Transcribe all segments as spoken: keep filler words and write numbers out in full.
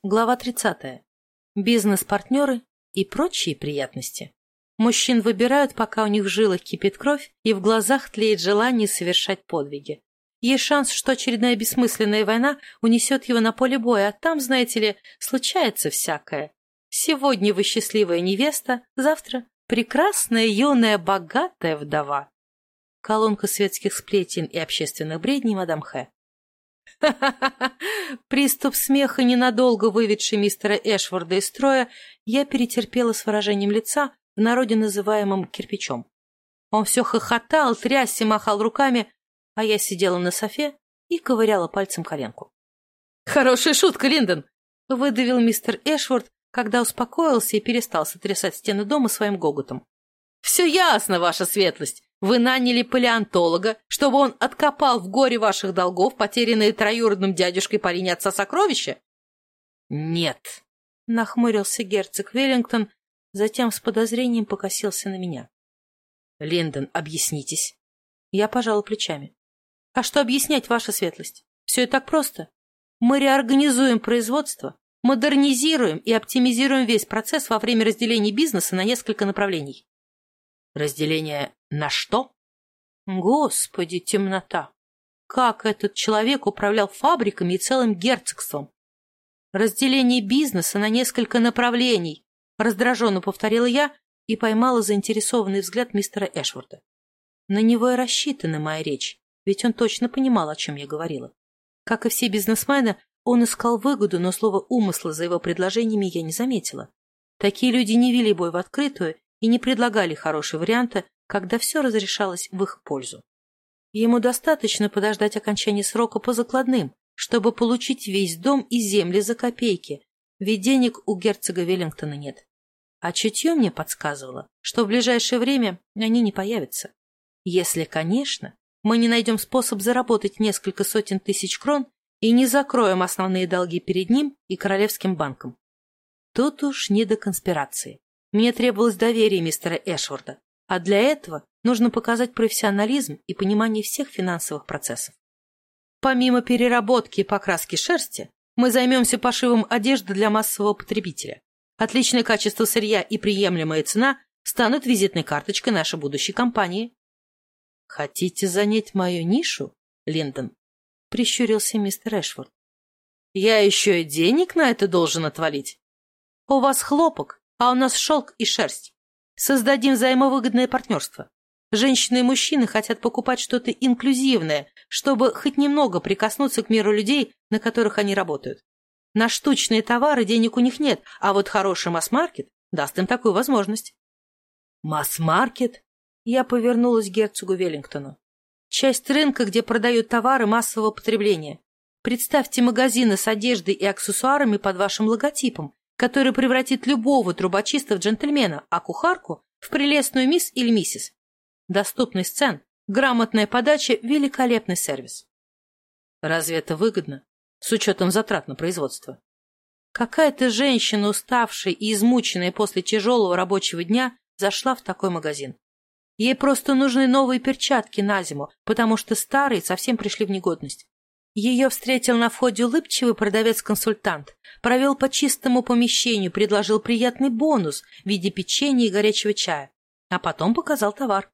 Глава тридцатая. Бизнес-партнеры и прочие приятности. Мужчин выбирают, пока у них в жилах кипит кровь и в глазах тлеет желание совершать подвиги. Есть шанс, что очередная бессмысленная война унесет его на поле боя, а там, знаете ли, случается всякое. Сегодня вы счастливая невеста, завтра прекрасная, юная, богатая вдова. Колонка светских сплетен и общественных бредней мадам Х. Ха-ха-ха! Приступ смеха, ненадолго выведший мистера Эшворда из строя, я перетерпела с выражением лица, в народе называемым кирпичом. Он все хохотал, трясся, махал руками, а я сидела на софе и ковыряла пальцем коленку. «Хорошая шутка, Линдон!» — выдавил мистер Эшворд, когда успокоился и перестал сотрясать стены дома своим гоготом. «Все ясно, ваша светлость! Вы наняли палеонтолога, чтобы он откопал в горе ваших долгов потерянные троюродным дядюшкой по линии отца сокровища?» «Нет», — нахмурился герцог Веллингтон, затем с подозрением покосился на меня. «Линдон, объяснитесь». Я пожала плечами. «А что объяснять, ваша светлость? Все и так просто. Мы реорганизуем производство, модернизируем и оптимизируем весь процесс во время разделения бизнеса на несколько направлений». «Разделение на что?» Господи, темнота! Как этот человек управлял фабриками и целым герцогством? «Разделение бизнеса на несколько направлений», — раздраженно повторила я и поймала заинтересованный взгляд мистера Эшворда. На него и рассчитана моя речь, ведь он точно понимал, о чем я говорила. Как и все бизнесмены, он искал выгоду, но слова умысла за его предложениями я не заметила. Такие люди не вели бой в открытую и не предлагали хорошие варианты, когда все разрешалось в их пользу. Ему достаточно подождать окончания срока по закладным, чтобы получить весь дом и земли за копейки, ведь денег у герцога Веллингтона нет. А чутье мне подсказывало, что в ближайшее время они не появятся. Если, конечно, мы не найдем способ заработать несколько сотен тысяч крон и не закроем основные долги перед ним и Королевским банком. Тут уж не до конспирации. Мне требовалось доверие мистера Эшворда, а для этого нужно показать профессионализм и понимание всех финансовых процессов. Помимо переработки и покраски шерсти, мы займемся пошивом одежды для массового потребителя. Отличное качество сырья и приемлемая цена станут визитной карточкой нашей будущей компании. «Хотите занять мою нишу, Линдон?» — прищурился мистер Эшворд. «Я еще и денег на это должен отвалить. У вас хлопок, а у нас шелк и шерсть. Создадим взаимовыгодное партнерство. Женщины и мужчины хотят покупать что-то инклюзивное, чтобы хоть немного прикоснуться к миру людей, на которых они работают. На штучные товары денег у них нет, а вот хороший масс-маркет даст им такую возможность». «Масс-маркет?» Я повернулась к герцогу Веллингтону. «Часть рынка, где продают товары массового потребления. Представьте магазины с одеждой и аксессуарами под вашим логотипом, который превратит любого трубочиста в джентльмена, а кухарку — в прелестную мисс или миссис. Доступность цен, грамотная подача, великолепный сервис». Разве это выгодно, с учетом затрат на производство? Какая-то женщина, уставшая и измученная после тяжелого рабочего дня, зашла в такой магазин. Ей просто нужны новые перчатки на зиму, потому что старые совсем пришли в негодность. Ее встретил на входе улыбчивый продавец-консультант, провел по чистому помещению, предложил приятный бонус в виде печенья и горячего чая, а потом показал товар.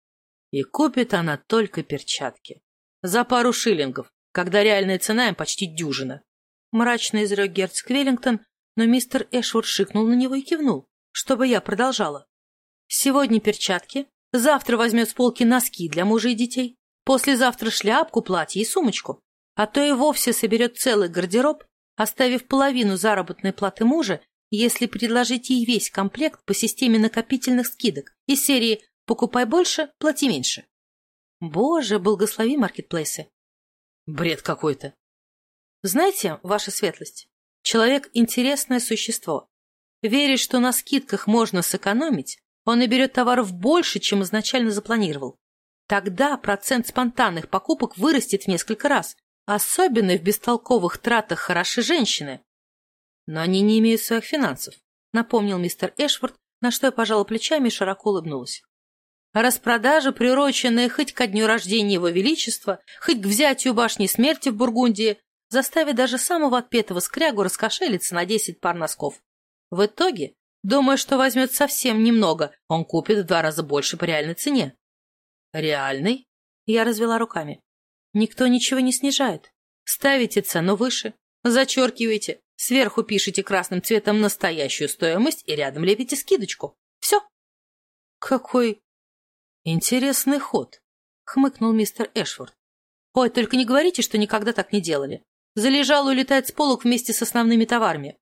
И купит она только перчатки. За пару шиллингов, когда реальная цена им почти дюжина. Мрачно изрек герцог Веллингтон, но мистер Эшворд шикнул на него и кивнул, чтобы я продолжала. Сегодня перчатки, завтра возьмет с полки носки для мужа и детей, послезавтра шляпку, платье и сумочку. А то и вовсе соберет целый гардероб, оставив половину заработной платы мужа, если предложить ей весь комплект по системе накопительных скидок из серии «Покупай больше, плати меньше». Боже, благослови маркетплейсы. Бред какой-то. Знаете, ваша светлость, человек — интересное существо. Верит, что на скидках можно сэкономить, он и берет товаров больше, чем изначально запланировал. Тогда процент спонтанных покупок вырастет в несколько раз. Особенно в бестолковых тратах хороши женщины. Но они не имеют своих финансов, напомнил мистер Эшворд, на что я пожала плечами и широко улыбнулась. Распродажа, приуроченная хоть ко дню рождения его величества, хоть к взятию башни смерти в Бургундии, заставить даже самого отпетого скрягу раскошелиться на десять пар носков. В итоге, думая, что возьмет совсем немного, он купит в два раза больше по реальной цене. Реальный? Я развела руками. Никто ничего не снижает. Ставите цену выше, зачеркиваете, сверху пишите красным цветом настоящую стоимость и рядом лепите скидочку. Все. Какой интересный ход, хмыкнул мистер Эшфорд. Ой, только не говорите, что никогда так не делали. Залежало улетает с полок вместе с основными товарами.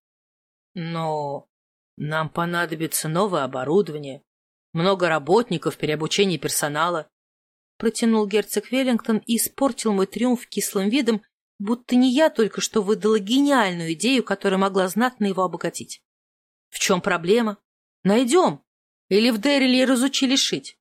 Но нам понадобится новое оборудование, много работников, переобучение персонала. Протянул герцог Веллингтон и испортил мой триумф кислым видом, будто не я только что выдала гениальную идею, которая могла знатно его обогатить. В чем проблема? Найдем. Или в Дэриле разучили шить?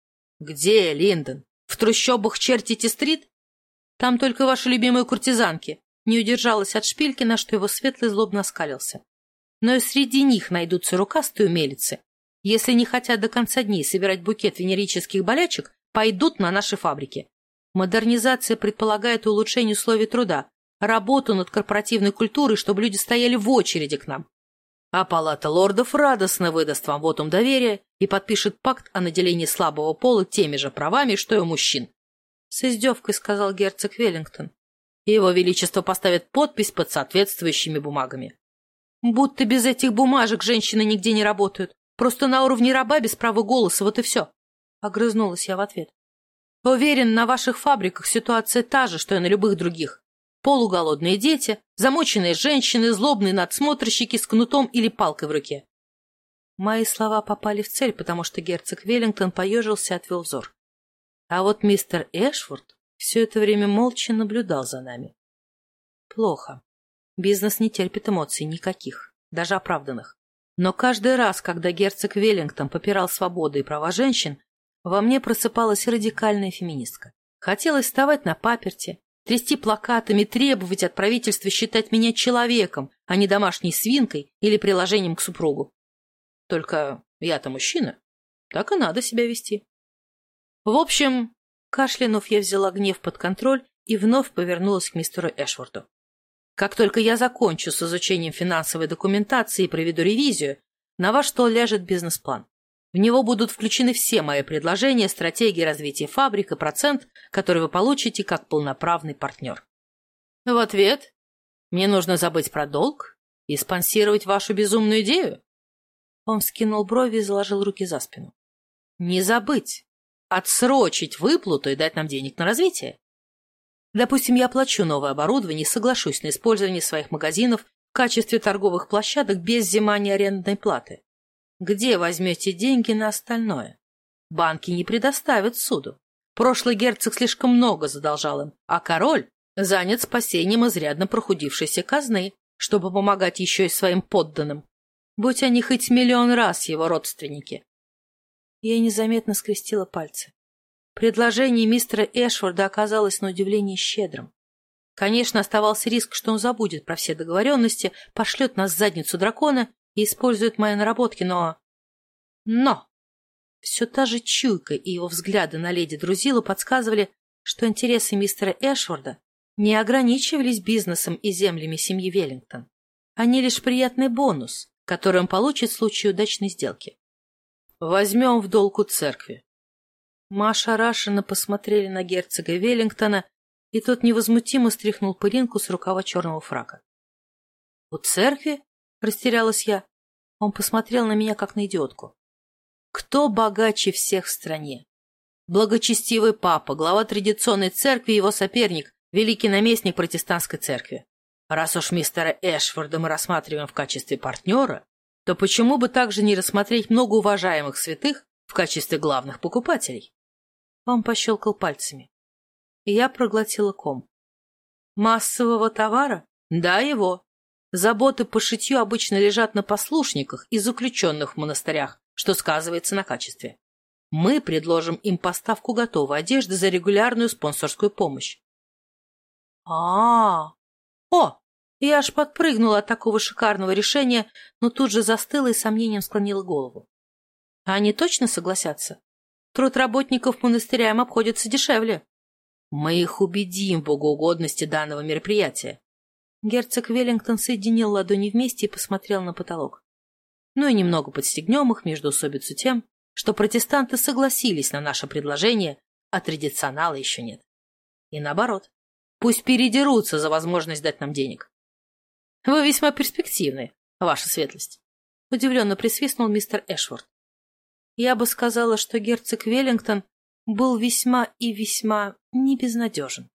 Где, Линдон? В трущобах Чертити-стрит? Там только ваши любимые куртизанки. Не удержалась от шпильки, на что его светлый злобно оскалился. Но и среди них найдутся рукастые умелицы. Если не хотят до конца дней собирать букет венерических болячек, пойдут на наши фабрики. Модернизация предполагает улучшение условий труда, работу над корпоративной культурой, чтобы люди стояли в очереди к нам. А палата лордов радостно выдаст вам вотум доверия и подпишет пакт о наделении слабого пола теми же правами, что и у мужчин. С издевкой сказал герцог Веллингтон. Его величество поставит подпись под соответствующими бумагами. Будто без этих бумажек женщины нигде не работают. Просто на уровне раба без права голоса, вот и все. Огрызнулась я в ответ. Уверен, на ваших фабриках ситуация та же, что и на любых других. Полуголодные дети, замоченные женщины, злобные надсмотрщики с кнутом или палкой в руке. Мои слова попали в цель, потому что герцог Веллингтон поежился и отвел взор. А вот мистер Эшфорд все это время молча наблюдал за нами. Плохо. Бизнес не терпит эмоций никаких, даже оправданных. Но каждый раз, когда герцог Веллингтон попирал свободу и права женщин, во мне просыпалась радикальная феминистка. Хотелось вставать на паперти, трясти плакатами, требовать от правительства считать меня человеком, а не домашней свинкой или приложением к супругу. Только я-то мужчина, так и надо себя вести. В общем, кашлянув, я взяла гнев под контроль и вновь повернулась к мистеру Эшфорду. Как только я закончу с изучением финансовой документации и проведу ревизию, на ваш стол ляжет бизнес-план. В него будут включены все мои предложения, стратегии развития фабрик и процент, который вы получите как полноправный партнер. В ответ мне нужно забыть про долг и спонсировать вашу безумную идею. Он вскинул брови и заложил руки за спину. Не забыть, отсрочить выплату и дать нам денег на развитие. Допустим, я оплачу новое оборудование и соглашусь на использование своих магазинов в качестве торговых площадок без взимания арендной платы. Где возьмете деньги на остальное? Банки не предоставят суду. Прошлый герцог слишком много задолжал им, а король занят спасением изрядно прохудившейся казны, чтобы помогать еще и своим подданным. Будь они хоть миллион раз его родственники. Я незаметно скрестила пальцы. Предложение мистера Эшфорда оказалось на удивление щедрым. Конечно, оставался риск, что он забудет про все договоренности, пошлет нас в задницу дракона и использует мои наработки, но... Но! Все та же чуйка и его взгляды на леди Друзилу подсказывали, что интересы мистера Эшфорда не ограничивались бизнесом и землями семьи Веллингтон. Они лишь приятный бонус, который он получит в случае удачной сделки. Возьмем в долг у церкви. Мы ошарашенно посмотрели на герцога Веллингтона, и тот невозмутимо стряхнул пылинку с рукава черного фрака. — У церкви? — растерялась я. Он посмотрел на меня, как на идиотку. — Кто богаче всех в стране? Благочестивый папа, глава традиционной церкви и его соперник, великий наместник протестантской церкви. Раз уж мистера Эшфорда мы рассматриваем в качестве партнера, то почему бы также не рассмотреть многоуважаемых святых в качестве главных покупателей? Он пощелкал пальцами. И я проглотила ком. Массового товара? Да, его. Заботы по шитью обычно лежат на послушниках и заключенных в монастырях, что сказывается на качестве. Мы предложим им поставку готовой одежды за регулярную спонсорскую помощь. А, -а, -а. О! Я аж подпрыгнула от такого шикарного решения, но тут же застыла и с сомнением склонила голову. А они точно согласятся? Труд работников монастыря им обходится дешевле. Мы их убедим в богоугодности данного мероприятия. Герцог Веллингтон соединил ладони вместе и посмотрел на потолок. Ну и немного подстегнем их междоусобицу тем, что протестанты согласились на наше предложение, а традиционала еще нет. И наоборот. Пусть передерутся за возможность дать нам денег. Вы весьма перспективны, ваша светлость. Удивленно присвистнул мистер Эшворт. Я бы сказала, что герцог Веллингтон был весьма и весьма небезнадежен.